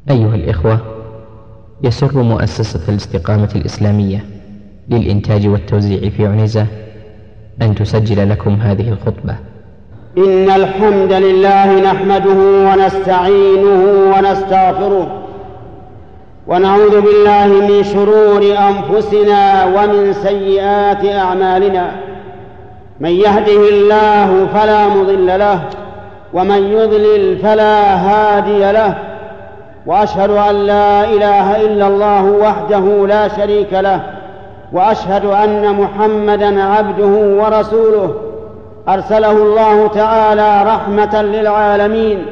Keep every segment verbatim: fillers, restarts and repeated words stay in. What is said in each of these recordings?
أيها الإخوة، يسر مؤسسة الاستقامة الإسلامية للإنتاج والتوزيع في عنيزة أن تسجل لكم هذه الخطبة. إن الحمد لله نحمده ونستعينه ونستغفره ونعوذ بالله من شرور أنفسنا ومن سيئات أعمالنا. من يهده الله فلا مضل له ومن يضلل فلا هادي له، وأشهد أن لا إله إلا الله وحده لا شريك له، وأشهد أن محمدًا عبده ورسوله أرسله الله تعالى رحمة للعالمين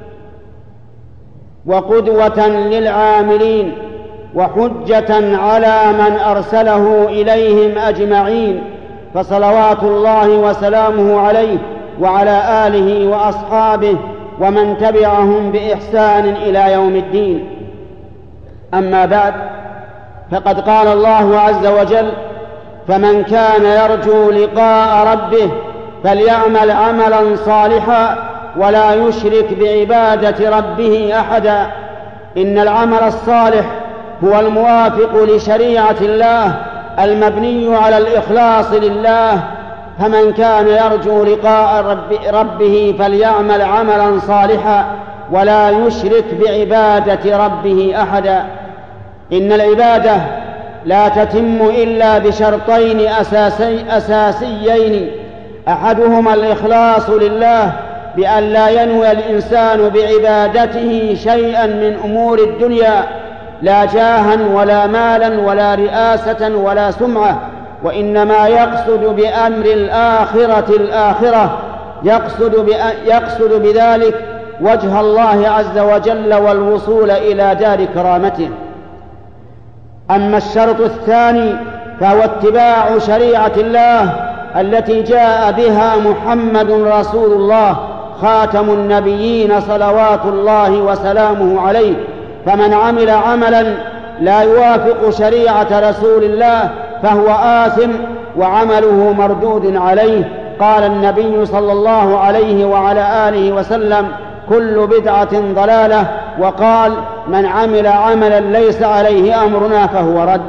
وقدوة للعاملين وحجة على من أرسله إليهم أجمعين، فصلوات الله وسلامه عليه وعلى آله وأصحابه ومن تبعهم بإحسان إلى يوم الدين. أما بعد، فقد قال الله عز وجل: فمن كان يرجو لقاء ربه فليعمل عملا صالحا ولا يشرك بعبادة ربه أحدا. إن العمل الصالح هو الموافق لشريعة الله المبني على الإخلاص لله، فمن كان يرجو لقاء رب ربه فليعمل عملا صالحا ولا يشرك بعبادة ربه أحدا. إن العبادة لا تتم إلا بشرطين أساسي أساسيين، أحدهما الإخلاص لله بأن لا ينوي الإنسان بعبادته شيئا من أمور الدنيا، لا جاها ولا مالا ولا رئاسة ولا سمعة، وإنما يقصد بأمر الآخرة الآخرة، يقصد, يقصد بذلك وجه الله عز وجل والوصول إلى دار كرامته. أما الشرط الثاني فهو اتباع شريعة الله التي جاء بها محمد رسول الله خاتم النبيين صلوات الله وسلامه عليه. فمن عمل عملا لا يوافق شريعة رسول الله فهو آثم وعمله مردود عليه. قال النبي صلى الله عليه وعلى آله وسلم: كل بدعة ضلالة، وقال: من عمل عملا ليس عليه أمرنا فهو رد.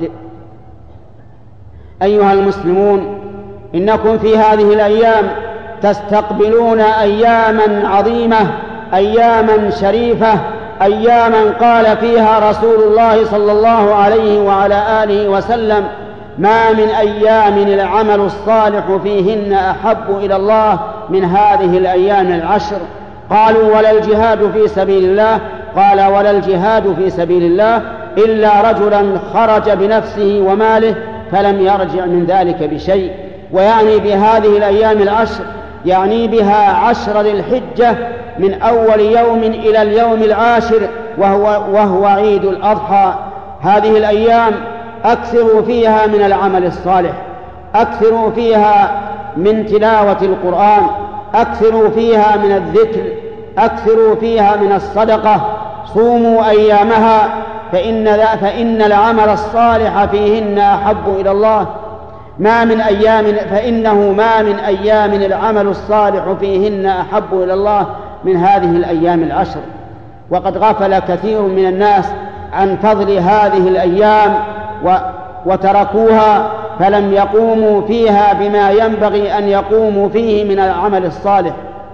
أيها المسلمون، إنكم في هذه الأيام تستقبلون أياما عظيمة، أياما شريفة، أياما قال فيها رسول الله صلى الله عليه وعلى آله وسلم: ما من أيام العمل الصالح فيهن أحب إلى الله من هذه الأيام العشر. قالوا: ولا الجهاد في سبيل الله؟ قال: ولا الجهاد في سبيل الله إلا رجلا خرج بنفسه وماله فلم يرجع من ذلك بشيء. ويعني بهذه الأيام العشر يعني بها عشر ذي الحجة من أول يوم إلى اليوم العاشر وهو, وهو عيد الأضحى. هذه الأيام أكثروا فيها من العمل الصالح، أكثروا فيها من تلاوة القرآن، أكثروا فيها من الذكر، أكثروا فيها من الصدقة. صوموا أيامها فإن, فإن العمل الصالح فيهن أحب إلى الله. ما من أيام فإنه ما من أيام العمل الصالح فيهن أحب إلى الله من هذه الأيام العشر. وقد غفل كثير من الناس عن فضل هذه الأيام وتركوها، فلم يقوموا فيها بما ينبغي أن يقوموا فيه من العمل الصالح.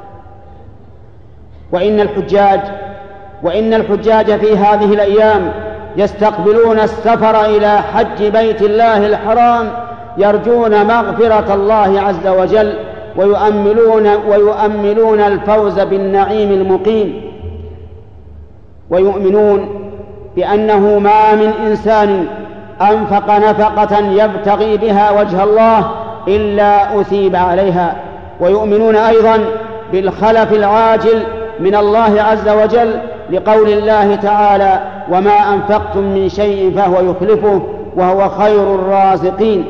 وإن الحجاج وإن الحجاج في هذه الأيام يستقبلون السفر إلى حج بيت الله الحرام، يرجون مغفرة الله عز وجل ويؤملون, ويؤملون الفوز بالنعيم المقيم، ويؤمنون بأنه ما من إنسان أنفق نفقة يبتغي بها وجه الله إلا أثيب عليها. ويؤمنون أيضا بالخلف العاجل من الله عز وجل، لقول الله تعالى: وما أنفقتم من شيء فهو يخلفه وهو خير الرازقين.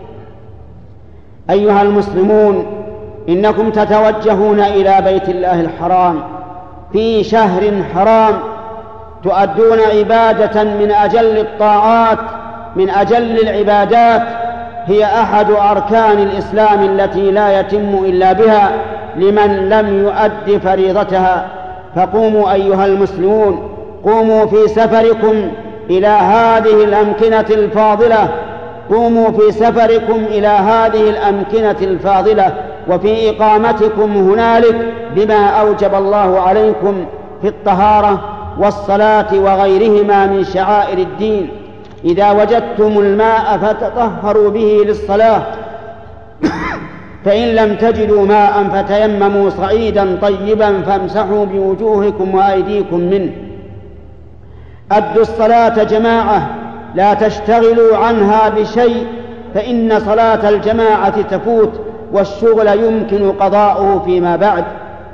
أيها المسلمون، إنكم تتوجهون إلى بيت الله الحرام في شهر حرام، تؤدون عبادة من أجل الطاعات، من أجل العبادات، هي أحد أركان الإسلام التي لا يتم إلا بها لمن لم يؤد فريضتها. فقوموا أيها المسلمون قوموا في سفركم إلى هذه الأمكنة الفاضلة قوموا في سفركم إلى هذه الأمكنة الفاضلة وفي إقامتكم هنالك بما أوجب الله عليكم في الطهارة والصلاة وغيرهما من شعائر الدين. إذا وجدتم الماء فتطهروا به للصلاة، فإن لم تجدوا ماء فتيمموا صعيدا طيبا فامسحوا بوجوهكم وأيديكم منه. أدوا الصلاة جماعة، لا تشتغلوا عنها بشيء، فإن صلاة الجماعة تفوت والشغل يمكن قضاؤه فيما بعد.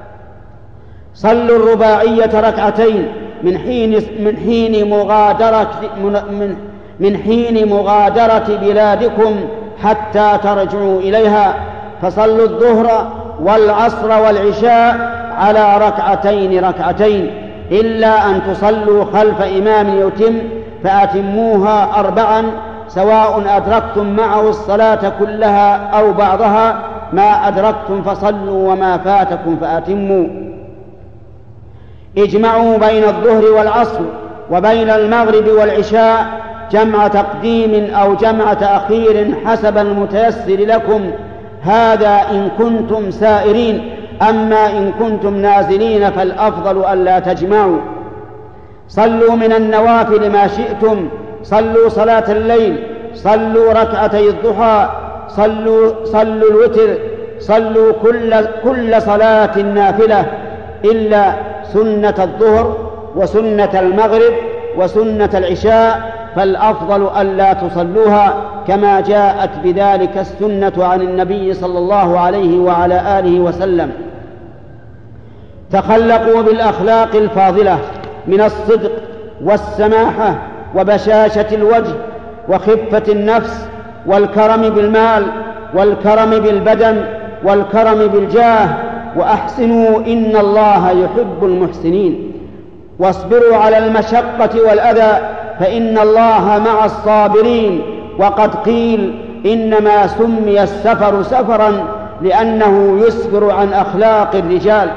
صلوا الرباعية ركعتين من حين من حين مغادرة من من حين مغادرة بلادكم حتى ترجعوا إليها، فصلوا الظهر والعصر والعشاء على ركعتين ركعتين، إلا أن تصلوا خلف إمام يتم فأتموها أربعا، سواء أدركتم معه الصلاة كلها أو بعضها، ما أدركتم فصلوا وما فاتكم فأتموا. اجمعوا بين الظهر والعصر وبين المغرب والعشاء جمع تقديم أو جمع تأخير حسب المتيسر لكم، هذا إن كنتم سائرين، أما إن كنتم نازلين فالأفضل ألا تجمعوا. صلوا من النوافل ما شئتم، صلوا صلاة الليل، صلوا ركعتي الضحى، صلوا, صلوا الوتر، صلوا كل, كل صلاة نافلة إلا سنة الظهر وسنة المغرب وسنة العشاء، فالأفضل ألا تصلوها، كما جاءت بذلك السنة عن النبي صلى الله عليه وعلى آله وسلم. تخلقوا بالأخلاق الفاضلة من الصدق والسماحة وبشاشة الوجه وخفة النفس والكرم بالمال والكرم بالبدن والكرم بالجاه، وأحسنوا إن الله يحب المحسنين. واصبروا على المشقة والأذى فإن الله مع الصابرين. وقد قيل إنما سمي السفر سفرا لأنه يسفر عن أخلاق الرجال.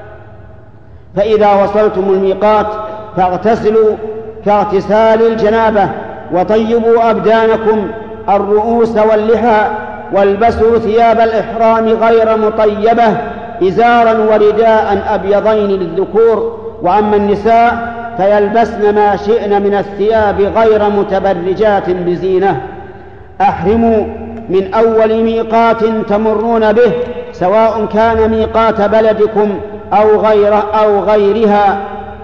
فإذا وصلتم الميقات فاغتسلوا كاغتسال الجنابة، وطيبوا أبدانكم الرؤوس واللحى، والبسوا ثياب الإحرام غير مطيبة، إزارا ورداء أبيضين للذكور، وأما النساء فيلبسن ما شئن من الثياب غير متبرجات بزينة. أحرموا من أول ميقات تمرون به، سواء كان ميقات بلدكم أو غير أو غيرها،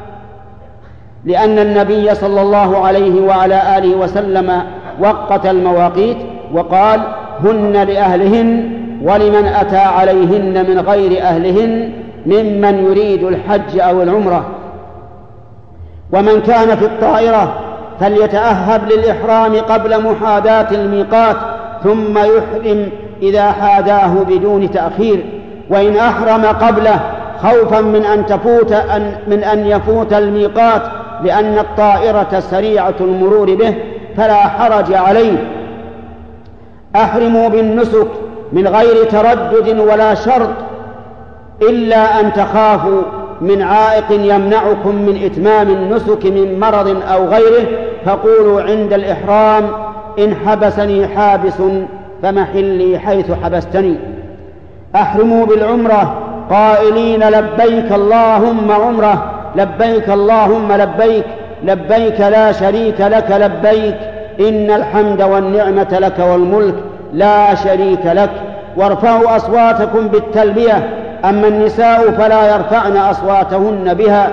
لأن النبي صلى الله عليه وعلى آله وسلم وقت المواقيت وقال: هن لأهلهن ولمن أتى عليهن من غير أهلهن ممن يريد الحج أو العمرة. ومن كان في الطائرة فليتأهب للإحرام قبل محاذاة الميقات، ثم يحرم إذا حاذاه بدون تأخير. وإن أحرم قبله خوفا من أن تفوت أن من أن يفوت الميقات لأن الطائرة سريعة المرور به فلا حرج عليه. أحرموا بالنسك من غير تردد ولا شرط، إلا أن تخافوا من عائق يمنعكم من إتمام النسك من مرض أو غيره، فقولوا عند الإحرام: إن حبسني حابس فمحلي حيث حبستني. أحرموا بالعمرة قائلين: لبيك اللهم عمرة، لبيك اللهم لبيك، لبيك لا شريك لك لبيك، إن الحمد والنعمة لك والملك لا شريك لك. وارفعوا أصواتكم بالتلبية، أما النساء فلا يرفعن أصواتهن بها.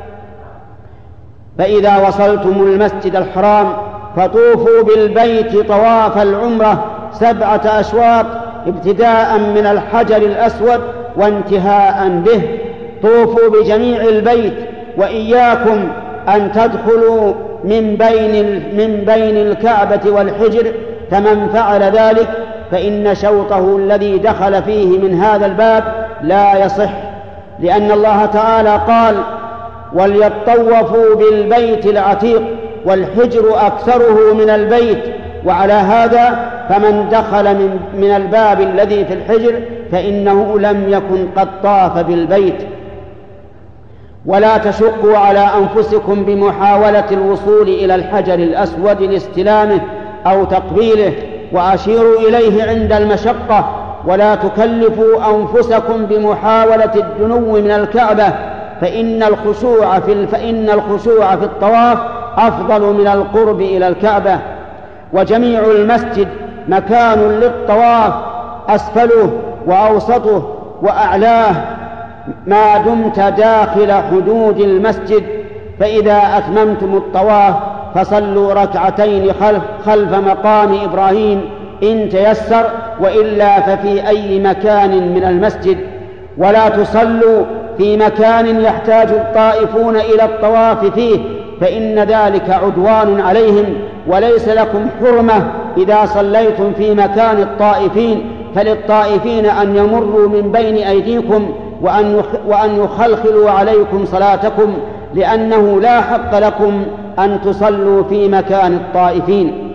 فإذا وصلتم المسجد الحرام فطوفوا بالبيت طواف العمرة سبعة أشواط، ابتداء من الحجر الأسود وانتهاء به. طوفوا بجميع البيت، وإياكم أن تدخلوا من بين من بين الكعبة والحجر، فمن فعل ذلك فإن شوطه الذي دخل فيه من هذا الباب لا يصح، لأن الله تعالى قال: وليطوفوا بالبيت العتيق، والحجر أكثره من البيت. وعلى هذا فمن دخل من, من الباب الذي في الحجر فإنه لم يكن قد طاف بالبيت. ولا تشقوا على أنفسكم بمحاولة الوصول إلى الحجر الأسود لاستلامه أو تقبيله، وأشيروا إليه عند المشقة، ولا تكلفوا أنفسكم بمحاولة الدنو من الكعبة، فإن الخشوع في فإن الخشوع في الطواف أفضل من القرب إلى الكعبة. وجميع المسجد مكان للطواف، أسفله وأوسطه وأعلاه، ما دمت داخل حدود المسجد. فإذا أتممتم الطواف فصلوا ركعتين خلف, خلف مقام إبراهيم إن تيسر، وإلا ففي أي مكان من المسجد. ولا تصلوا في مكان يحتاج الطائفون إلى الطواف فيه، فإن ذلك عدوان عليهم، وليس لكم حرمة إذا صليتم في مكان الطائفين، فللطائفين أن يمروا من بين أيديكم وأن يخلخلوا عليكم صلاتكم، لأنه لا حق لكم أن تصلوا في مكان الطائفين.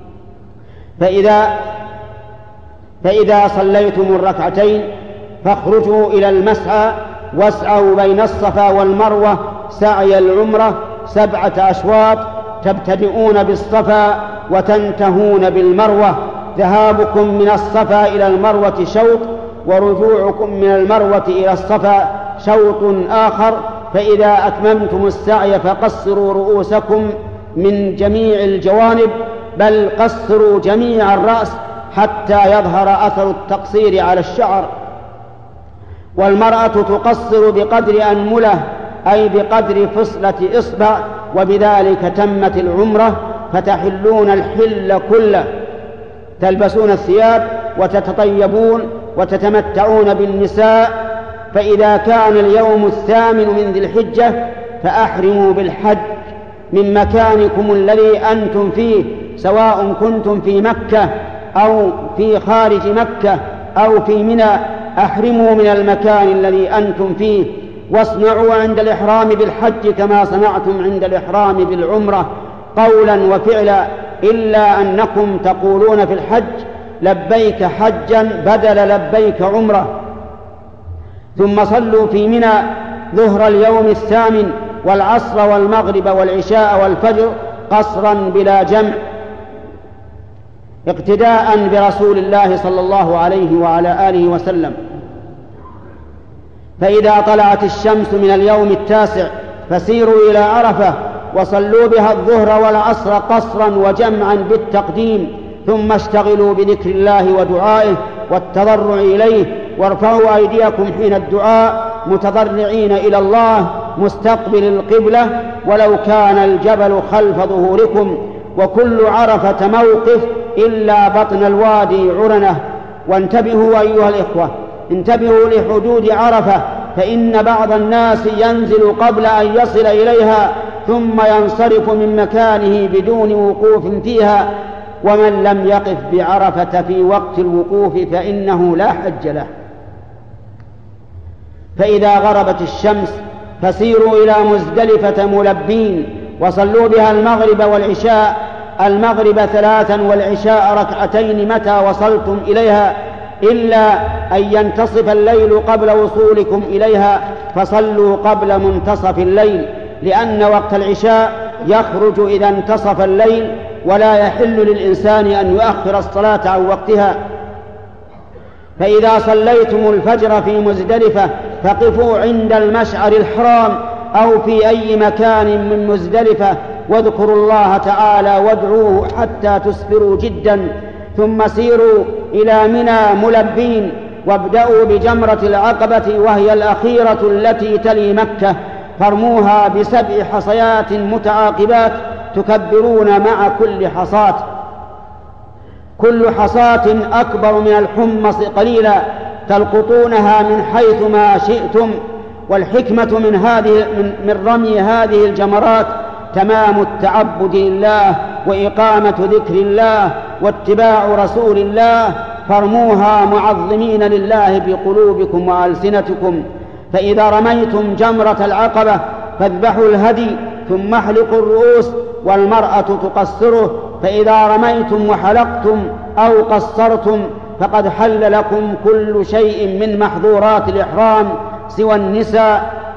فإذا, فإذا صليتم الركعتين فاخرجوا إلى المسعى، واسعوا بين الصفا والمروة سعي العمرة سبعة أشواط، تبتدئون بالصفا وتنتهون بالمروة. ذهابكم من الصفا إلى المروة شوط، ورجوعكم من المروة إلى الصفا شوط آخر. فإذا أتممتم السعي فقصروا رؤوسكم من جميع الجوانب، بل قصروا جميع الرأس حتى يظهر أثر التقصير على الشعر. والمرأة تقصر بقدر أنملة، أي بقدر فصلة إصبع، وبذلك تمت العمرة. فتحلون الحل كله، تلبسون الثياب وتتطيبون وتتمتعون بالنساء. فإذا كان اليوم الثامن من ذي الحجة فأحرموا بالحج من مكانكم الذي أنتم فيه، سواء كنتم في مكة أو في خارج مكة أو في منى، أحرموا من المكان الذي أنتم فيه. واصنعوا عند الإحرام بالحج كما صنعتم عند الإحرام بالعمرة قولا وفعلا، إلا أنكم تقولون في الحج لبيك حجا بدل لبيك عمرة. ثم صلوا في منى ظهر اليوم الثامن والعصر والمغرب والعشاء والفجر قصرا بلا جمع، اقتداء برسول الله صلى الله عليه وعلى آله وسلم. فإذا طلعت الشمس من اليوم التاسع فسيروا إلى عرفة، وصلوا بها الظهر والعصر قصرا وجمعا بالتقديم، ثم اشتغلوا بذكر الله ودعائه والتضرع إليه، وارفعوا أيديكم حين الدعاء متضرعين إلى الله مستقبل القبلة، ولو كان الجبل خلف ظهوركم. وكل عرفة موقف إلا بطن الوادي عرنة. وانتبهوا أيها الإخوة، انتبهوا لحدود عرفة، فإن بعض الناس ينزل قبل أن يصل إليها ثم ينصرف من مكانه بدون وقوف فيها، ومن لم يقف بعرفة في وقت الوقوف فإنه لا حج له. فإذا غربت الشمس فسيروا إلى مزدلفة ملبين، وصلوا بها المغرب والعشاء، المغرب ثلاثا والعشاء ركعتين متى وصلتم إليها، إلا أن ينتصف الليل قبل وصولكم إليها فصلوا قبل منتصف الليل، لأن وقت العشاء يخرج إذا انتصف الليل، ولا يحل للإنسان أن يؤخر الصلاة عن وقتها. فإذا صليتم الفجر في مزدلفة فقفوا عند المشعر الحرام أو في أي مكان من مزدلفة، واذكروا الله تعالى وادعوه حتى تسفروا جدا، ثم سيروا إلى منى ملبين، وابدأوا بجمرة العقبة وهي الأخيرة التي تلي مكة، فارموها بسبع حصيات متعاقبات تكبرون مع كل حصاة، كل حصاة أكبر من الحمص قليلا، تلقطونها من حيث ما شئتم. والحكمة من هذه من رمي هذه الجمرات تمام التعبد لله وإقامة ذكر الله واتباع رسول الله، فارموها معظمين لله بقلوبكم وألسنتكم. فإذا رميتم جمرة العقبة فاذبحوا الهدي ثم احلقوا الرؤوس، والمرأة تقصره. فإذا رميتم وحلقتم أو قصرتم فقد حل لكم كل شيء من محظورات الإحرام سوى النساء،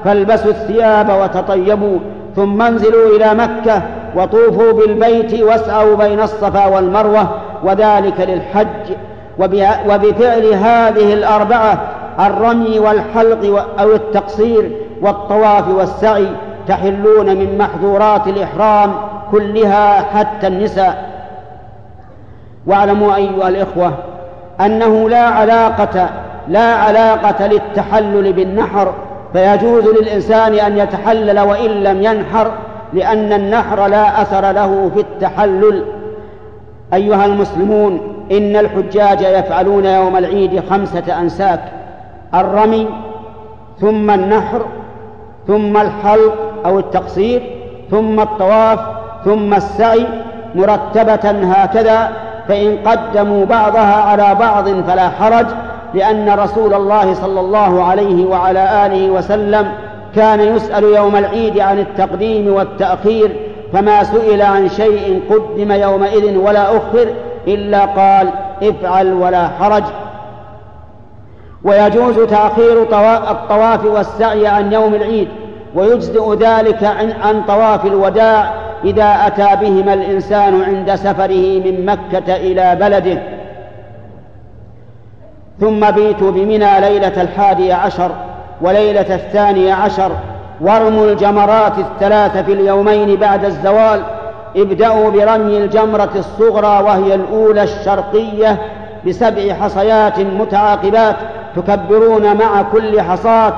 فالبسوا الثياب وتطيبوا ثم انزلوا إلى مكة وطوفوا بالبيت واسعوا بين الصفا والمروة، وذلك للحج. وبفعل هذه الأربعة الرمي والحلق أو التقصير والطواف والسعي تحلون من محظورات الإحرام كلها حتى النساء. واعلموا أيها الإخوة أنه لا علاقة لا علاقة للتحلل بالنحر، فيجوز للإنسان أن يتحلل وإن لم ينحر، لأن النحر لا أثر له في التحلل. أيها المسلمون، إن الحجاج يفعلون يوم العيد خمسة أنساك: الرمي، ثم النحر، ثم الحلق أو التقصير، ثم الطواف، ثم السعي، مرتبة هكذا، فإن قدموا بعضها على بعض فلا حرج، لأن رسول الله صلى الله عليه وعلى آله وسلم كان يسأل يوم العيد عن التقديم والتأخير، فما سئل عن شيء قدم يومئذ ولا أخر إلا قال: افعل ولا حرج. ويجوز تأخير الطواف والسعي عن يوم العيد، ويجزئ ذلك عن طواف الوداع إذا أتى بهما الإنسان عند سفره من مكة إلى بلده. ثم بيتوا بمنى ليلة الحادي عشر وليلة الثاني عشر، وارموا الجمرات الثلاث في اليومين بعد الزوال. ابدأوا برمي الجمرة الصغرى وهي الأولى الشرقية بسبع حصيات متعاقبات تكبرون مع كل حصاة،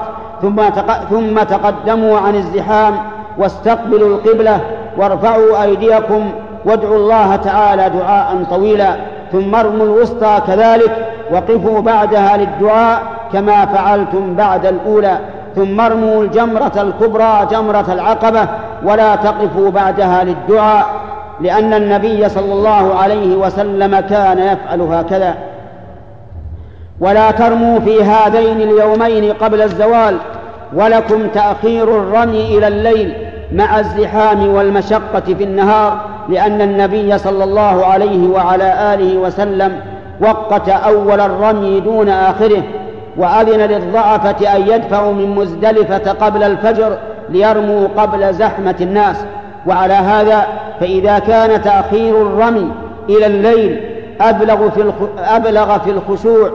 ثم تقدموا عن الزحام واستقبلوا القبلة وارفعوا أيديكم وادعوا الله تعالى دعاء طويلا، ثم ارموا الوسطى كذلك وقفوا بعدها للدعاء كما فعلتم بعد الأولى، ثم ارموا الجمرة الكبرى جمرة العقبة ولا تقفوا بعدها للدعاء، لأن النبي صلى الله عليه وسلم كان يفعل هكذا. ولا ترموا في هذين اليومين قبل الزوال، ولكم تأخير الرمي إلى الليل مع الزحام والمشقة في النهار، لأن النبي صلى الله عليه وعلى آله وسلم وقت أول الرمي دون آخره، وأذن للضعفة أن يدفعوا من مزدلفة قبل الفجر ليرموا قبل زحمة الناس. وعلى هذا فإذا كان تأخير الرمي إلى الليل أبلغ في أبلغ في الخشوع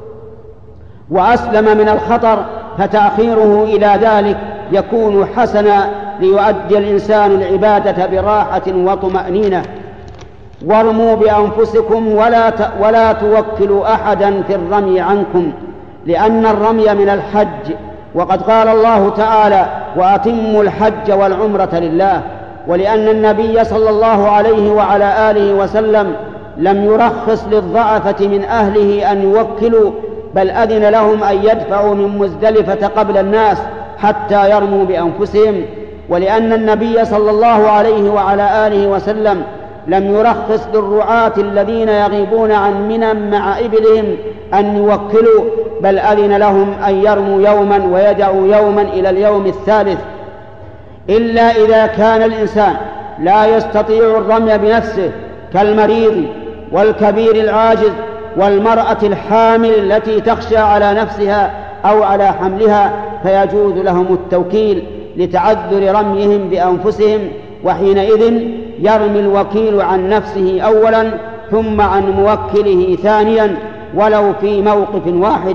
وأسلم من الخطر، فتأخيره إلى ذلك يكون حسنا ليؤدي الإنسان العبادة براحة وطمأنينة. وارموا بأنفسكم ولا ولا توكلوا أحدا في الرمي عنكم، لأن الرمي من الحج، وقد قال الله تعالى: وأتموا الحج والعمرة لله. ولأن النبي صلى الله عليه وعلى آله وسلم لم يرخص للضعفة من أهله أن يوكلوا، بل أذن لهم أن يدفعوا من مزدلفة قبل الناس حتى يرموا بأنفسهم. ولأن النبي صلى الله عليه وعلى آله وسلم لم يرخص للرعاة الذين يغيبون عن منى مع إبلهم أن يوكلوا، بل أذن لهم أن يرموا يوما ويدعوا يوما إلى اليوم الثالث، إلا إذا كان الإنسان لا يستطيع الرمي بنفسه، كالمريض والكبير العاجز والمرأة الحامل التي تخشى على نفسها أو على حملها، فيجوز لهم التوكيل لتعذر رميهم بأنفسهم، وحينئذ يرمي الوكيل عن نفسه أولا ثم عن موكله ثانيا ولو في موقف واحد.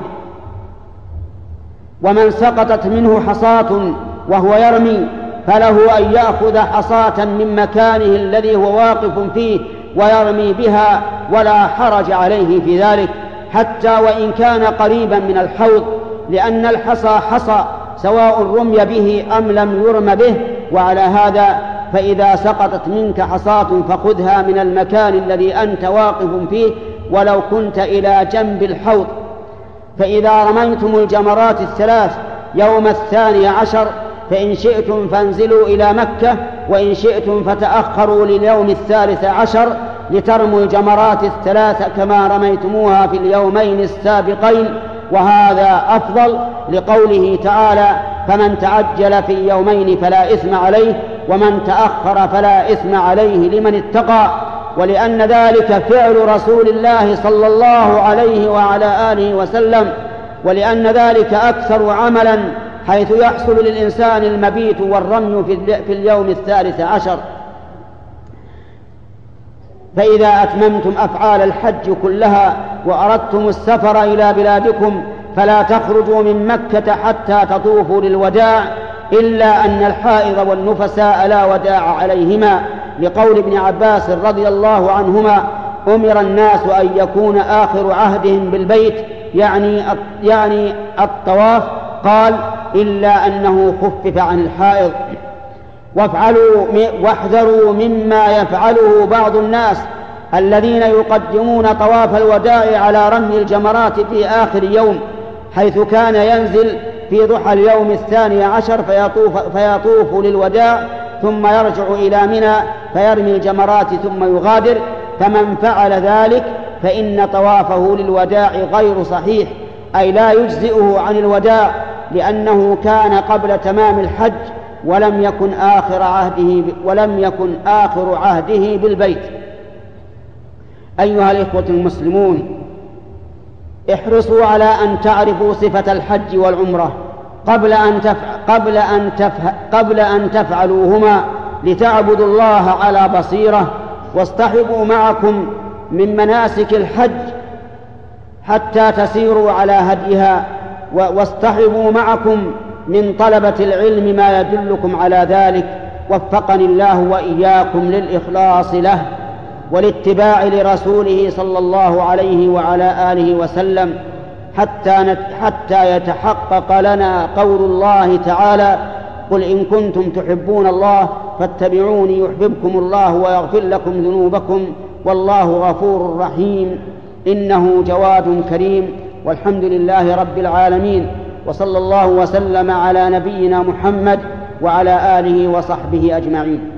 ومن سقطت منه حصاة وهو يرمي فله أن يأخذ حصاة من مكانه الذي هو واقف فيه ويرمي بها، ولا حرج عليه في ذلك، حتى وإن كان قريبا من الحوض، لأن الحصى حصى سواء رمي به أم لم يرم به. وعلى هذا فإذا سقطت منك حصاة فخذها من المكان الذي أنت واقف فيه ولو كنت إلى جنب الحوض. فإذا رميتم الجمرات الثلاث يوم الثاني عشر فإن شئتم فانزلوا إلى مكة، وإن شئتم فتأخروا لليوم الثالث عشر لترموا الجمرات الثلاث كما رميتموها في اليومين السابقين، وهذا أفضل، لقوله تعالى: فمن تعجل في يومين فلا إثم عليه ومن تأخر فلا إثم عليه لمن اتقى. ولأن ذلك فعل رسول الله صلى الله عليه وعلى آله وسلم، ولأن ذلك أكثر عملا حيث يحصل للإنسان المبيت والرمي في اليوم الثالث عشر. فإذا أتممتم أفعال الحج كلها وأردتم السفر إلى بلادكم فلا تخرجوا من مكة حتى تطوفوا للوداع، إلا أن الحائض والنفساء لا وداع عليهما، لقول ابن عباس رضي الله عنهما: أمر الناس أن يكون آخر عهدهم بالبيت، يعني يعني الطواف، قال: إلا أنه خفف عن الحائض. وافعلوا واحذروا مما يفعله بعض الناس الذين يقدمون طواف الوداع على رمي الجمرات في آخر يوم، حيث كان ينزل في ضحى اليوم الثاني عشر فيطوف, فيطوف للوداع ثم يرجع إلى منى فيرمي الجمرات ثم يغادر. فمن فعل ذلك فإن طوافه للوداع غير صحيح، أي لا يجزئه عن الوداع، لأنه كان قبل تمام الحج ولم يكن آخر عهده ولم يكن آخر عهده بالبيت. أيها الإخوة المسلمون، احرصوا على أن تعرفوا صفة الحج والعمرة قبل أن تفع... قبل أن تفع... قبل أن تفعلوهما، لتعبدوا الله على بصيرة. واصطحبوا معكم من مناسك الحج حتى تسيروا على هديها، واصطحبوا معكم من طلبة العلم ما يدلكم على ذلك. وفقني الله وإياكم للإخلاص له والاتباع لرسوله صلى الله عليه وعلى آله وسلم، حتى حتى يتحقق لنا قول الله تعالى: قل إن كنتم تحبون الله فاتبعوني يحببكم الله ويغفر لكم ذنوبكم والله غفور رحيم، إنه جواد كريم. والحمد لله رب العالمين، وصلى الله وسلم على نبينا محمد وعلى آله وصحبه أجمعين.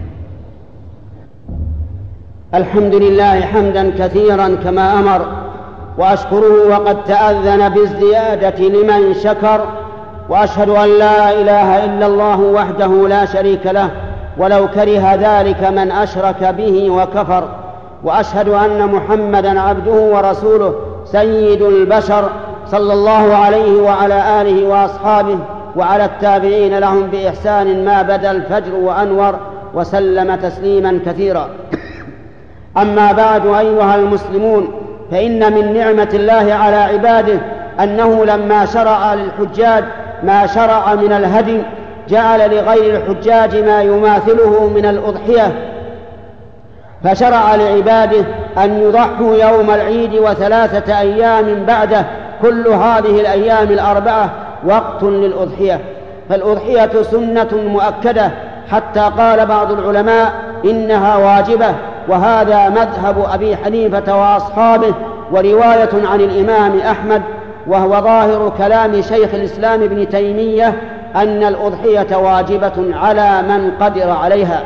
الحمد لله حمدا كثيرا كما أمر، وأشكره وقد تأذن بالزيادة لمن شكر، وأشهد أن لا إله إلا الله وحده لا شريك له ولو كره ذلك من أشرك به وكفر، وأشهد أن محمدا عبده ورسوله سيد البشر صلى الله عليه وعلى آله وأصحابه وعلى التابعين لهم بإحسان ما بدا الفجر وأنور، وسلم تسليما كثيرا. أما بعد، أيها المسلمون، فإن من نعمة الله على عباده أنه لما شرع للحجاج ما شرع من الهدي جعل لغير الحجاج ما يماثله من الأضحية، فشرع لعباده أن يضحوا يوم العيد وثلاثة أيام بعده، كل هذه الأيام الأربعة وقت للأضحية. فالأضحية سنة مؤكدة، حتى قال بعض العلماء إنها واجبة، وهذا مذهب أبي حنيفة وأصحابه، ورواية عن الإمام أحمد، وهو ظاهر كلام شيخ الإسلام ابن تيمية أن الأضحية واجبة على من قدر عليها.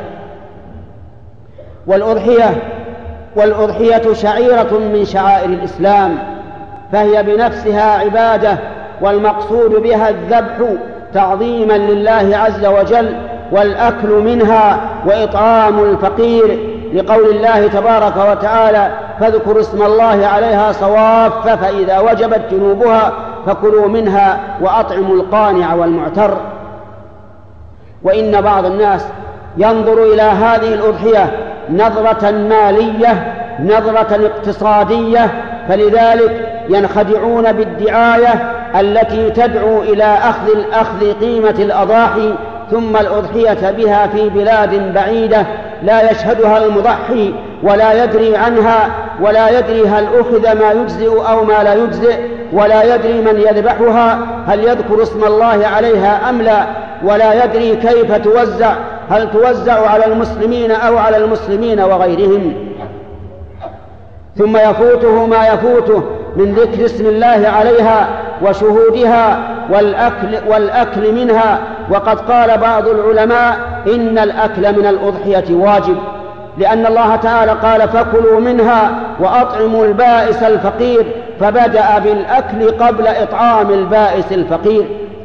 والأضحية والأضحية شعيرة من شعائر الإسلام، فهي بنفسها عبادة، والمقصود بها الذبح تعظيما لله عز وجل، والأكل منها وإطعام الفقير، لقول الله تبارك وتعالى: فاذكروا اسم الله عليها صواف فإذا وجبت جنوبها فكلوا منها وأطعموا القانع والمعتر. وإن بعض الناس ينظر إلى هذه الأضحية نظرة مالية، نظرة اقتصادية، فلذلك ينخدعون بالدعاية التي تدعو إلى أخذ الأخذ قيمة الأضاحي ثم الأضحية بها في بلاد بعيدة لا يشهدها المضحي ولا يدري عنها، ولا يدري هل أخذ ما يجزئ أو ما لا يجزئ، ولا يدري من يذبحها هل يذكر اسم الله عليها أم لا، ولا يدري كيف توزع، هل توزع على المسلمين أو على المسلمين وغيرهم. ثم يفوته ما يفوته من ذكر اسم الله عليها وشهودها والأكل, والأكل منها. وقد قال بعض العلماء إن الأكل من الأضحية واجب، لأن الله تعالى قال: فكلوا منها وأطعموا البائس الفقير، فبدأ بالأكل قبل إطعام البائس الفقير.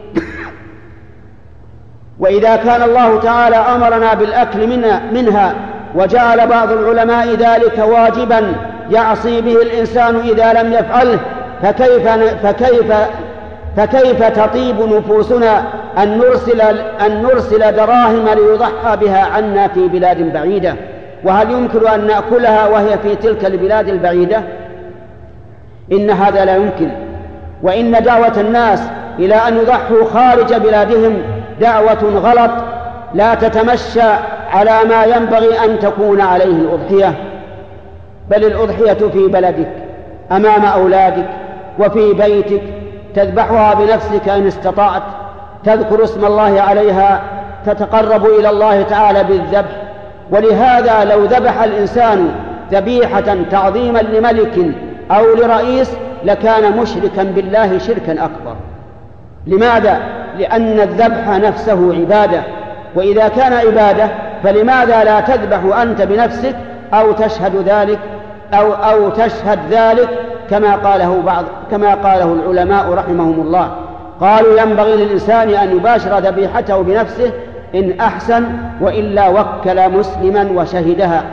وإذا كان الله تعالى أمرنا بالأكل منها وجعل بعض العلماء ذلك واجبا يعصي به الإنسان إذا لم يفعله، فكيف, فكيف فكيف تطيب نفوسنا أن نرسل, أن نرسل دراهم ليضحى بها عنا في بلاد بعيدة؟ وهل يمكن أن نأكلها وهي في تلك البلاد البعيدة؟ إن هذا لا يمكن. وإن دعوة الناس إلى أن يضحوا خارج بلادهم دعوة غلط لا تتمشى على ما ينبغي أن تكون عليه الأضحية، بل الأضحية في بلدك أمام أولادك وفي بيتك، تذبحها بنفسك إن استطعت، تذكر اسم الله عليها، تتقرب إلى الله تعالى بالذبح. ولهذا لو ذبح الإنسان ذبيحة تعظيما لملك أو لرئيس لكان مشركا بالله شركا أكبر. لماذا؟ لأن الذبح نفسه عبادة، وإذا كان عبادة فلماذا لا تذبح أنت بنفسك أو تشهد ذلك أو, أو تشهد ذلك كما قاله بعض كما قاله العلماء رحمهم الله. قالوا ينبغي للإنسان أن يباشر ذبيحته بنفسه إن أحسن، وإلا وكل مسلما وشهدها.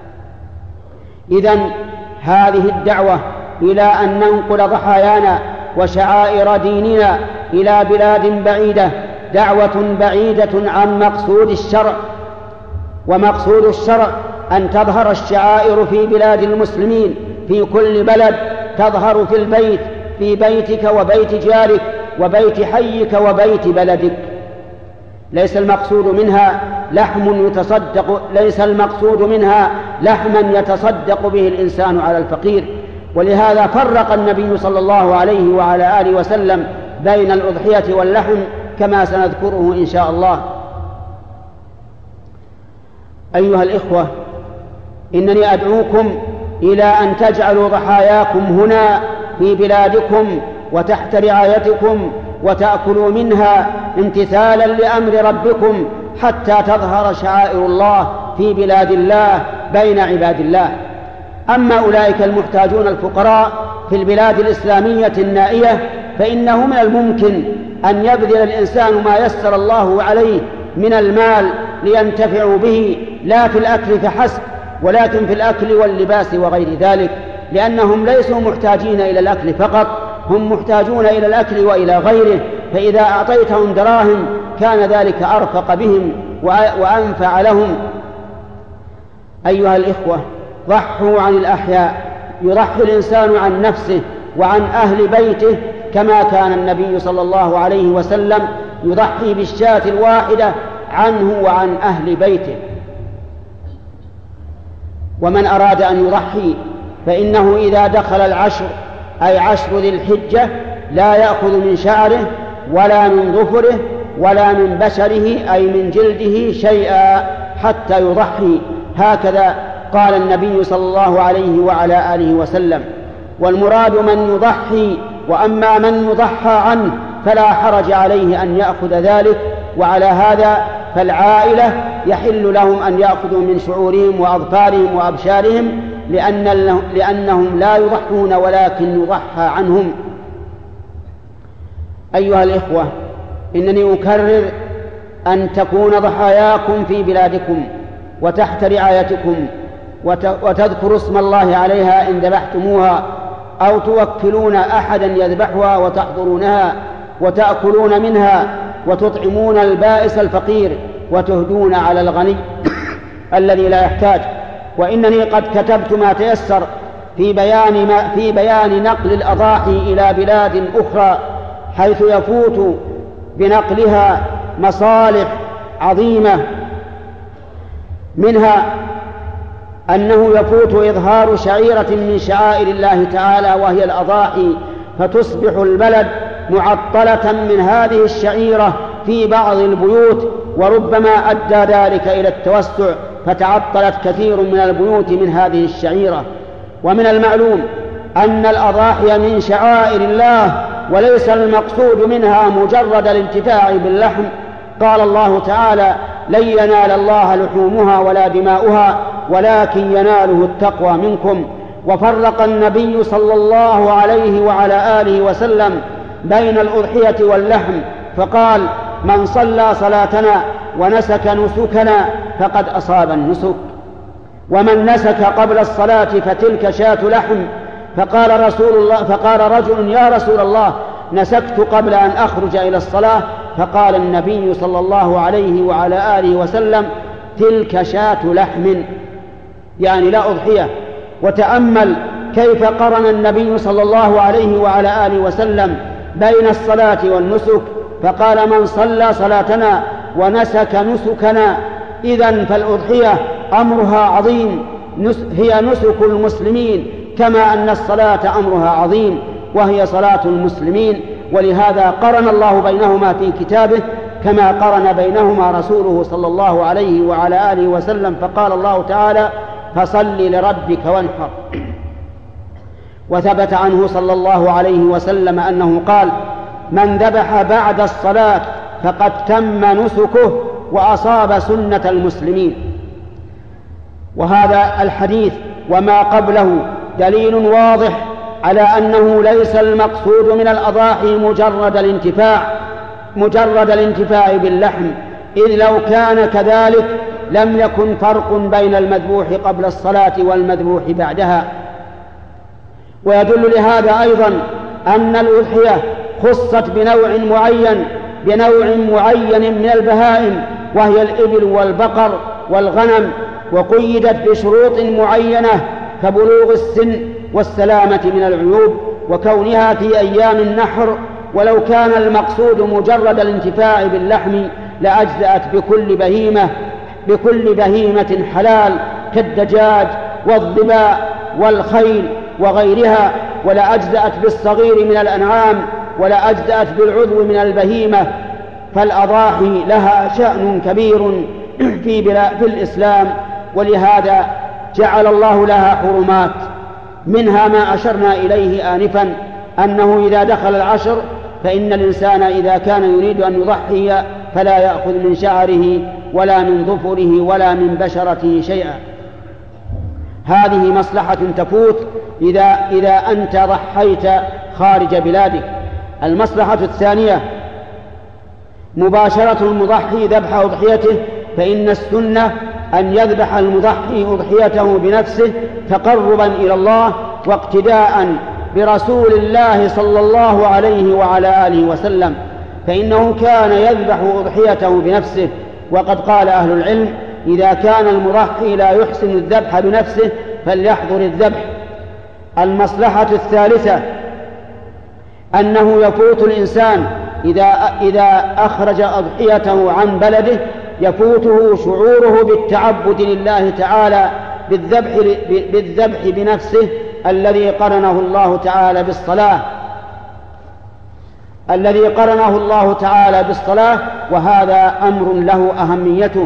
إذن هذه الدعوة إلى أن ننقل ضحايانا وشعائر ديننا إلى بلاد بعيدة دعوة بعيدة عن مقصود الشرع. ومقصود الشرع أن تظهر الشعائر في بلاد المسلمين في كل بلد، تظهر في البيت، في بيتك وبيت جارك وبيت حيك وبيت بلدك. ليس المقصود منها لحم يتصدق ليس المقصود منها لحما يتصدق به الإنسان على الفقير. ولهذا فرق النبي صلى الله عليه وعلى آله وسلم بين الأضحية واللحم كما سنذكره إن شاء الله. أيها الإخوة، إنني أدعوكم إلى أن تجعلوا ضحاياكم هنا في بلادكم وتحت رعايتكم، وتأكلوا منها امتثالا لأمر ربكم حتى تظهر شعائر الله في بلاد الله بين عباد الله. أما أولئك المحتاجون الفقراء في البلاد الإسلامية النائية فإنه من الممكن أن يبذل الإنسان ما يسر الله عليه من المال لينتفعوا به، لا في الأكل فحسب ولكن في الأكل واللباس وغير ذلك، لأنهم ليسوا محتاجين إلى الأكل فقط، هم محتاجون إلى الأكل وإلى غيره. فإذا أعطيتهم دراهم كان ذلك أرفق بهم وأنفع لهم. أيها الإخوة، ضحوا عن الأحياء. يضحي الإنسان عن نفسه وعن أهل بيته كما كان النبي صلى الله عليه وسلم يضحي بالشاة الواحدة عنه وعن أهل بيته. ومن أراد أن يضحي فإنه إذا دخل العشر أي عشر ذي الحجة لا يأخذ من شعره ولا من ظفره ولا من بشره أي من جلده شيئا حتى يضحي. هكذا قال النبي صلى الله عليه وعلى آله وسلم. والمراد من يضحي، وأما من يضحى عنه فلا حرج عليه أن يأخذ ذلك. وعلى هذا فالعائلة يحل لهم أن يأخذوا من شعورهم وأظفارهم وأبشارهم، لأن لأنهم لا يضحون ولكن يضحى عنهم. أيها الإخوة، إنني أكرر أن تكون ضحاياكم في بلادكم وتحت رعايتكم، وتذكروا اسم الله عليها إن ذبحتموها، أو توكلون أحدا يذبحها وتحضرونها وتأكلون منها وتطعمون البائس الفقير وتهدون على الغني الذي لا يحتاج. وإنني قد كتبت ما تيسر في بيان, ما في بيان نقل الأضاحي إلى بلاد أخرى، حيث يفوت بنقلها مصالح عظيمة، منها أنه يفوت إظهار شعيرة من شعائر الله تعالى وهي الأضاحي، فتصبح البلد معطلة من هذه الشعيرة في بعض البيوت، وربما أدى ذلك إلى التوسع فتعطلت كثير من البيوت من هذه الشعيرة. ومن المعلوم أن الأضاحي من شعائر الله وليس المقصود منها مجرد الانتفاع باللحم. قال الله تعالى: لن ينال الله لحومها ولا دماؤها ولكن يناله التقوى منكم. وفرق النبي صلى الله عليه وعلى آله وسلم بين الأضحية واللحم، فقال: من صلى صلاتنا ونسك نسكنا فقد أصاب النسك، ومن نسك قبل الصلاة فتلك شاة لحم. فقال رسول الله فقال رجل: يا رسول الله، نسكت قبل أن أخرج إلى الصلاة. فقال النبي صلى الله عليه وعلى آله وسلم: تلك شاة لحم، يعني لا أضحية. وتأمل كيف قرن النبي صلى الله عليه وعلى آله وسلم بين الصلاة والنسك، فقال: من صلى صلاتنا ونسك نسكنا. إذن فالأضحية أمرها عظيم، هي نسك المسلمين، كما أن الصلاة أمرها عظيم وهي صلاة المسلمين. ولهذا قرن الله بينهما في كتابه كما قرن بينهما رسوله صلى الله عليه وعلى آله وسلم، فقال الله تعالى: فصل لربك وانحر. وثبت عنه صلى الله عليه وسلم أنه قال: من ذبح بعد الصلاة فقد تم نسكه وأصاب سنة المسلمين. وهذا الحديث وما قبله دليل واضح على أنه ليس المقصود من الأضاحي مجرد الانتفاع مجرد الانتفاع باللحم، إذ لو كان كذلك لم يكن فرق بين المذبوح قبل الصلاة والمذبوح بعدها. ويدل لهذا أيضا أن الأضحية خصت بنوع معين بنوع معين من البهائم، وهي الإبل والبقر والغنم، وقيدت بشروط معينة كبلوغ السن والسلامة من العيوب وكونها في أيام النحر. ولو كان المقصود مجرد الانتفاع باللحم لأجزأت بكل بهيمة بكل بهيمة حلال كالدجاج والظباء والخيل وغيرها، ولا أجزأت بالصغير من الأنعام، ولا أجزأت بالعضو من البهيمة. فالأضاحي لها شأن كبير في, في الإسلام، ولهذا جعل الله لها حرمات، منها ما أشرنا إليه آنفا، أنه إذا دخل العشر فإن الإنسان إذا كان يريد أن يضحي فلا يأخذ من شعره ولا من ظفره ولا من بشرته شيئا. هذه مصلحة تفوت إذا, إذا أنت ضحيت خارج بلادك. المصلحة الثانية مباشرة المضحي ذبح أضحيته، فإن السنة أن يذبح المضحي أضحيته بنفسه تقربا إلى الله واقتداء برسول الله صلى الله عليه وعلى آله وسلم، فإنه كان يذبح أضحيته بنفسه. وقد قال أهل العلم: إذا كان المضحي لا يحسن الذبح بنفسه فليحضر الذبح. المصلحة الثالثة أنه يفوت الإنسان إذا, إذا أخرج أضحيته عن بلده يفوته شعوره بالتعبد لله تعالى بالذبح, بالذبح بنفسه الذي قرنه الله تعالى بالصلاة الذي قرنه الله تعالى بالصلاة وهذا أمر له أهميته.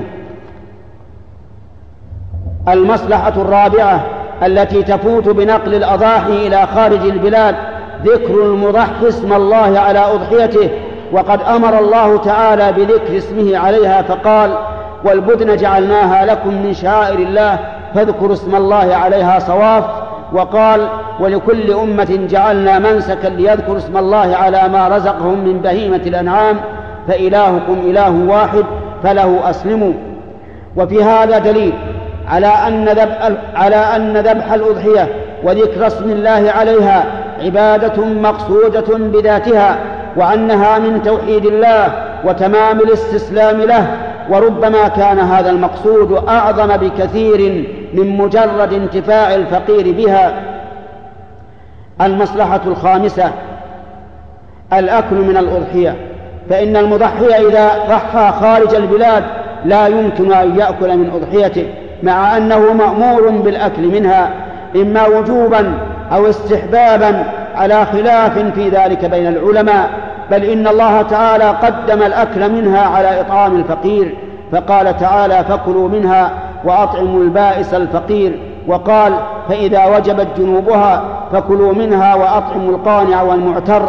المصلحة الرابعة التي تفوت بنقل الأضاحي إلى خارج البلاد ذكر المضحي اسم الله على أضحيته، وقد أمر الله تعالى بذكر اسمه عليها فقال: والبدن جعلناها لكم من شعائر الله فاذكروا اسم الله عليها صواف. وقال: ولكل أمة جعلنا منسكا ليذكروا اسم الله على ما رزقهم من بهيمة الأنعام فإلهكم إله واحد فله أسلموا. وفي هذا دليل على أن ذبح على أن ذبح الأضحية وذكر اسم الله عليها عبادة مقصودة بذاتها، وأنها من توحيد الله وتمام الاستسلام له، وربما كان هذا المقصود أعظم بكثير من مجرد انتفاع الفقير بها. المصلحة الخامسة الأكل من الأضحية، فإن المضحي إذا ضحى خارج البلاد لا يمكن أن يأكل من أضحيته، مع أنه مأمور بالأكل منها إما وجوبا أو استحبابا على خلاف في ذلك بين العلماء، بل إن الله تعالى قدم الأكل منها على إطعام الفقير، فقال تعالى: فكلوا منها وأطعموا البائس الفقير. وقال: فإذا وجبت جنوبها فكلوا منها وأطعموا القانع والمعتر.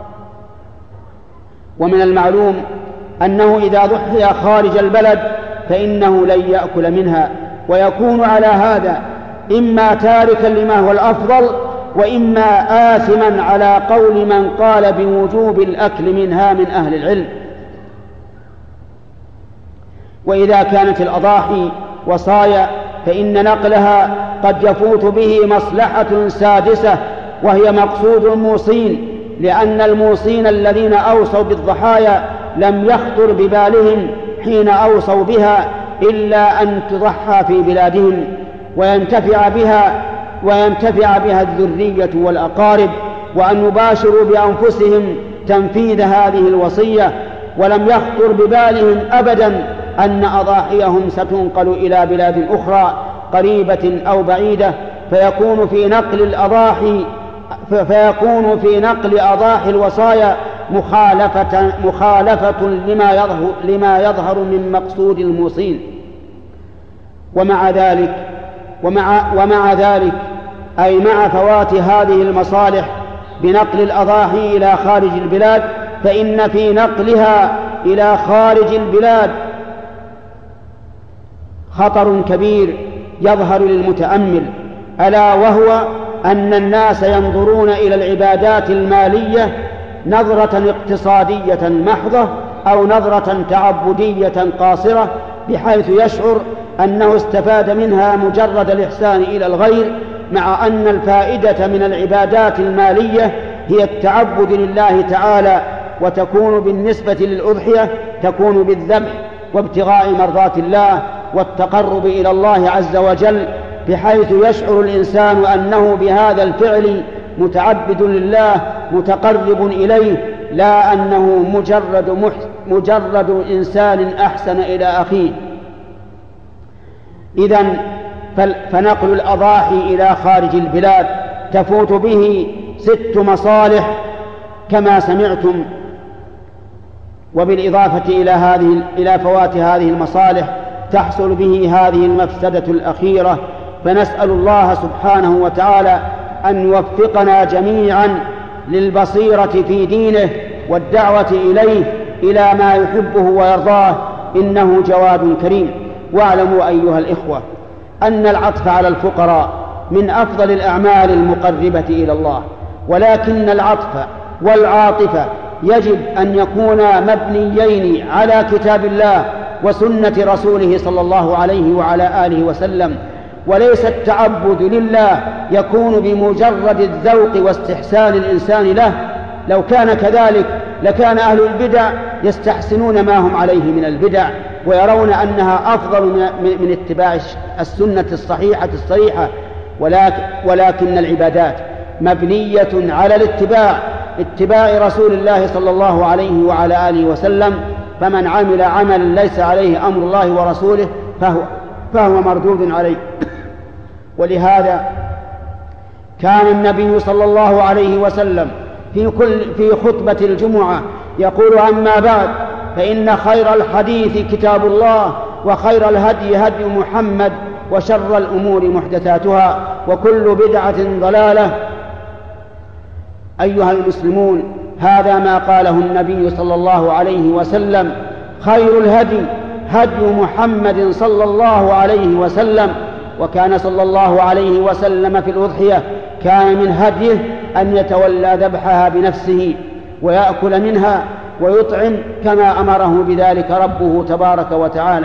ومن المعلوم أنه إذا ضحي خارج البلد فإنه لن يأكل منها، ويكون على هذا إما تاركا لما هو الأفضل، وإما آثما على قول من قال بوجوب الأكل منها من أهل العلم. وإذا كانت الأضاحي وصايا فإن نقلها قد يفوت به مصلحة سادسة، وهي مقصود الموصين، لأن الموصين الذين أوصوا بالضحايا لم يخطر ببالهم حين أوصوا بها إلا أن تضحى في بلادهم وينتفع بها وينتفع بها الذرية والأقارب، وأن يباشروا بأنفسهم تنفيذ هذه الوصية، ولم يخطر ببالهم أبدا أن أضاحيهم ستنقل إلى بلاد أخرى قريبة أو بعيدة، فيكون في نقل الأضاحي فيكون في نقل أضاحي الوصايا مخالفة, مخالفة لما يظهر, لما يظهر من مقصود الموصين. ومع ذلك ومع, ومع ذلك أي مع فوات هذه المصالح بنقل الأضاحي إلى خارج البلاد، فإن في نقلها إلى خارج البلاد خطر كبير يظهر للمتأمل، ألا وهو أن الناس ينظرون إلى العبادات المالية نظرة اقتصادية محضة أو نظرة تعبدية قاصرة، بحيث يشعر أنه استفاد منها مجرد الإحسان إلى الغير، مع أن الفائدة من العبادات المالية هي التعبد لله تعالى، وتكون بالنسبة للأضحية تكون بالذبح وابتغاء مرضات الله والتقرب إلى الله عز وجل، بحيث يشعر الإنسان أنه بهذا الفعل متعبد لله متقرب إليه، لا أنه مجرد, محس مجرد إنسان أحسن إلى أخيه. إذن فنقل الأضاحي إلى خارج البلاد تفوت به ست مصالح كما سمعتم، وبالإضافة إلى هذه إلى فوات هذه المصالح تحصل به هذه المفسدة الأخيرة. فنسأل الله سبحانه وتعالى أن يوفقنا جميعا للبصيرة في دينه والدعوة إليه إلى ما يحبه ويرضاه، إنه جواد كريم. واعلموا أيها الإخوة أن العطف على الفقراء من أفضل الأعمال المقربة إلى الله، ولكن العطف والعاطفة يجب أن يكونا مبنيين على كتاب الله وسنة رسوله صلى الله عليه وعلى آله وسلم، وليس التعبد لله يكون بمجرد الذوق واستحسان الإنسان له. لو كان كذلك لكان أهل البدع يستحسنون ما هم عليه من البدع ويرون أنها أفضل من اتباع السنة الصحيحة الصريحة، ولكن, ولكن العبادات مبنية على الاتباع اتباع رسول الله صلى الله عليه وعلى آله وسلم، فمن عمل عملا ليس عليه أمر الله ورسوله فهو, فهو مردود عليه. ولهذا كان النبي صلى الله عليه وسلم في, كل في خطبة الجمعة يقول: أما بعد، فإن خير الحديث كتاب الله، وخير الهدي هدي محمد، وشر الأمور محدثاتها، وكل بدعة ضلالة. أيها المسلمون، هذا ما قاله النبي صلى الله عليه وسلم: خير الهدي هدي محمد صلى الله عليه وسلم. وكان صلى الله عليه وسلم في الأضحية كان من هديه أن يتولى ذبحها بنفسه ويأكل منها ويطعم كما أمره بذلك ربه تبارك وتعالى.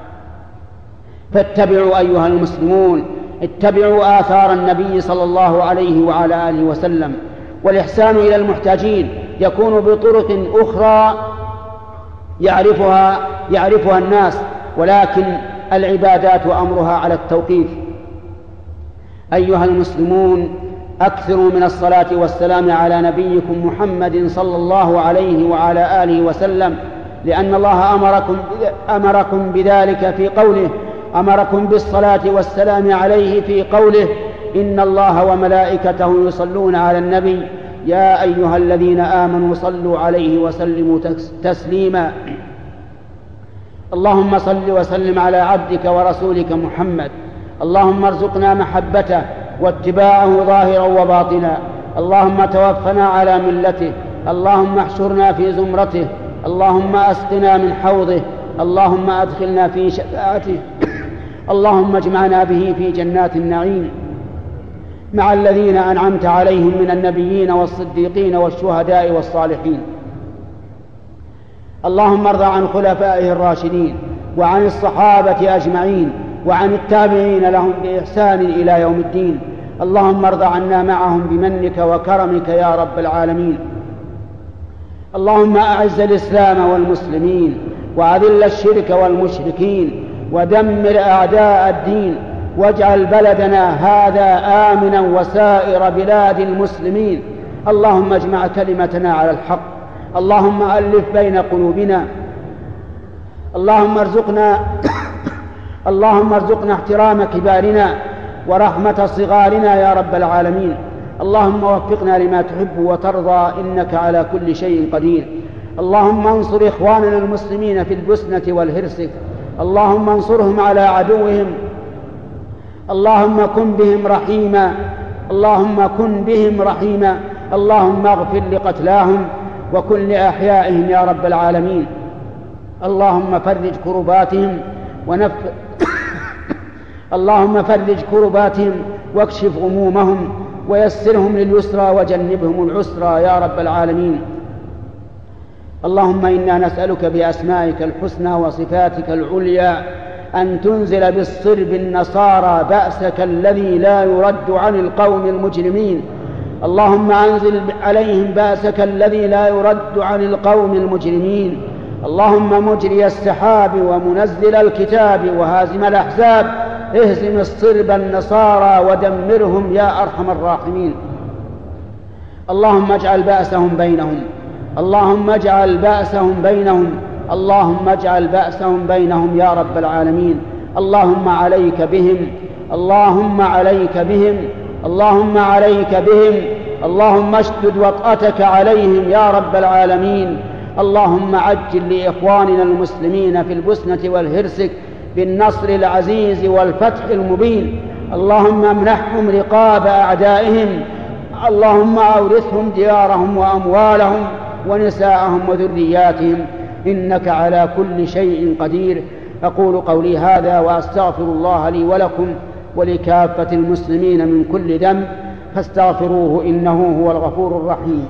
فاتبعوا أيها المسلمون، اتبعوا آثار النبي صلى الله عليه وعلى آله وسلم. والإحسان إلى المحتاجين يكون بطرق أخرى يعرفها, يعرفها الناس، ولكن العبادات أمرها على التوقيف. أيها المسلمون، أكثروا من الصلاة والسلام على نبيكم محمد صلى الله عليه وعلى آله وسلم، لأن الله أمركم, أمركم بذلك في قوله: أمركم بالصلاة والسلام عليه في قوله: إن الله وملائكته يصلون على النبي يا أيها الذين آمنوا صلوا عليه وسلموا تسليما. اللهم صل وسلم على عبدك ورسولك محمد. اللهم ارزقنا محبته واتباعه ظاهرا وباطنا. اللهم توفنا على ملته. اللهم احشرنا في زمرته. اللهم أسقنا من حوضه. اللهم أدخلنا في شفاعته. اللهم اجمعنا به في جنات النعيم مع الذين أنعمت عليهم من النبيين والصديقين والشهداء والصالحين. اللهم ارض عن خلفائه الراشدين وعن الصحابة أجمعين وعن التابعين لهم بإحسان إلى يوم الدين. اللهم ارض عنا معهم بمنك وكرمك يا رب العالمين. اللهم أعز الإسلام والمسلمين وأذل الشرك والمشركين ودمر أعداء الدين، واجعل بلدنا هذا آمنا وسائر بلاد المسلمين. اللهم اجمع كلمتنا على الحق، اللهم ألف بين قلوبنا، اللهم ارزقنا اللهم ارزقنا احترام كبارنا ورحمة صغارنا يا رب العالمين. اللهم وفقنا لما تحب وترضى، إنك على كل شيء قدير. اللهم انصر إخواننا المسلمين في البوسنة والهرسك، اللهم انصرهم على عدوهم، اللهم كن بهم رحيما، اللهم كن بهم رحيما. اللهم اغفر لقتلاهم وكن لأحيائهم يا رب العالمين. اللهم فرج كرباتهم ونف اللهم فرج كرباتهم واكشف غمومهم ويسرهم لليسرى وجنبهم العسرى يا رب العالمين. اللهم إنا نسألك بأسمائك الحسنى وصفاتك العليا أن تنزل بالصرب النصارى بأسك الذي لا يرد عن القوم المجرمين. اللهم أنزل عليهم بأسك الذي لا يرد عن القوم المجرمين. اللهم مجري السحاب ومنزل الكتاب وهازم الأحزاب، اهزم الصرب النصارى ودمرهم يا أرحم الراحمين. اللهم اجعل بأسهم بينهم اللهم اجعل بأسهم بينهم اللهم اجعل بأسهم بينهم يا رب العالمين. اللهم عليك بهم اللهم عليك بهم اللهم عليك بهم اللهم اشدد وطأتك عليهم يا رب العالمين. اللهم عجل لإخواننا المسلمين في البوسنة والهرسك بالنصر العزيز والفتح المبين. اللهم امنحهم رقاب أعدائهم، اللهم أورثهم ديارهم وأموالهم ونساءهم وذرياتهم، إنك على كل شيء قدير. أقول قولي هذا وأستغفر الله لي ولكم ولكافة المسلمين من كل ذنب، فاستغفروه إنه هو الغفور الرحيم.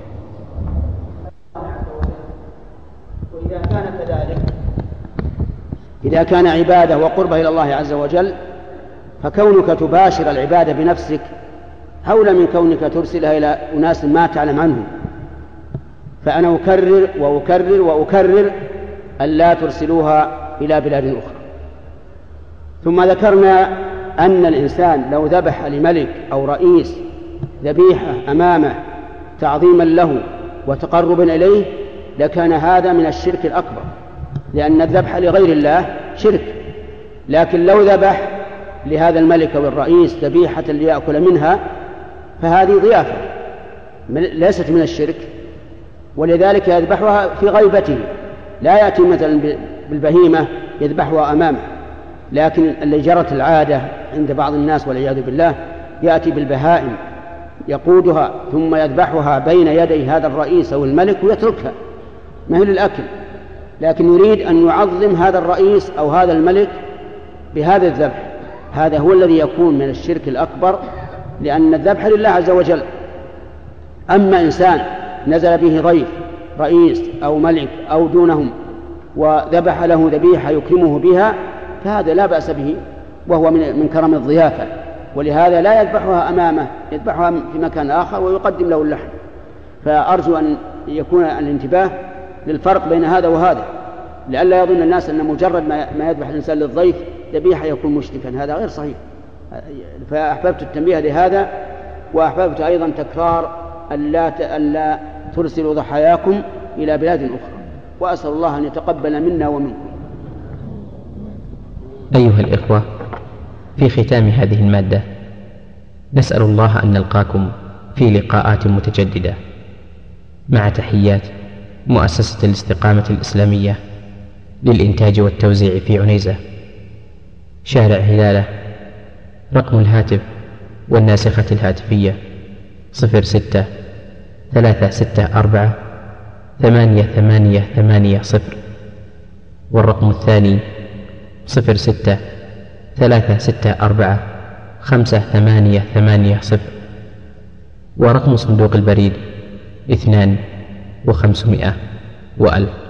وإذا كان كذلك، إذا كان عبادة وقربة إلى الله عز وجل، فكونك تباشر العبادة بنفسك أولى من كونك ترسلها إلى أناس ما تعلم عنهم. فأنا أكرر وأكرر وأكرر ألا ترسلوها إلى بلاد أخرى. ثم ذكرنا أن الإنسان لو ذبح لملك أو رئيس ذبيحة أمامه تعظيما له وتقربا إليه لكان هذا من الشرك الأكبر، لأن الذبح لغير الله شرك. لكن لو ذبح لهذا الملك أو الرئيس ذبيحة ليأكل منها فهذه ضيافة ليست من الشرك، ولذلك يذبحها في غيبته، لا يأتي مثلا بالبهيمة يذبحها أمامه. لكن اللي جرت العادة عند بعض الناس والعياذ بالله يأتي بالبهائم يقودها ثم يذبحها بين يدي هذا الرئيس أو الملك ويتركها، ما هي للأكل، لكن يريد أن يعظم هذا الرئيس أو هذا الملك بهذا الذبح. هذا هو الذي يكون من الشرك الأكبر، لأن الذبح لله عز وجل. أما إنسان نزل به ضيف رئيس أو ملك أو دونهم وذبح له ذبيحة يكرمه بها فهذا لا بأس به، وهو من كرم الضيافة، ولهذا لا يذبحها أمامه، يذبحها في مكان آخر ويقدم له اللحم. فأرجو أن يكون الانتباه للفرق بين هذا وهذا، لئلا يظن الناس أن مجرد ما يذبح الإنسان للضيف ذبيحة يكون مشركا، هذا غير صحيح. فأحببت التنبيه لهذا، وأحببت أيضا تكرار ألا ألا ترسلوا ضحاياكم إلى بلاد أخرى، وأسأل الله أن يتقبل منا ومنكم. أيها الإخوة، في ختام هذه المادة نسأل الله أن نلقاكم في لقاءات متجددة، مع تحيات مؤسسة الاستقامة الإسلامية للإنتاج والتوزيع في عنيزة، شارع هلالة. رقم الهاتف والناسخة الهاتفية صفر ستة ثلاثة ستة أربعة ثمانية ثمانية ثمانية صفر، والرقم الثاني صفر ستة ثلاثة ستة أربعة خمسة ثمانية ثمانية صفر، ورقم صندوق البريد اثنان وخمسمائة وألف.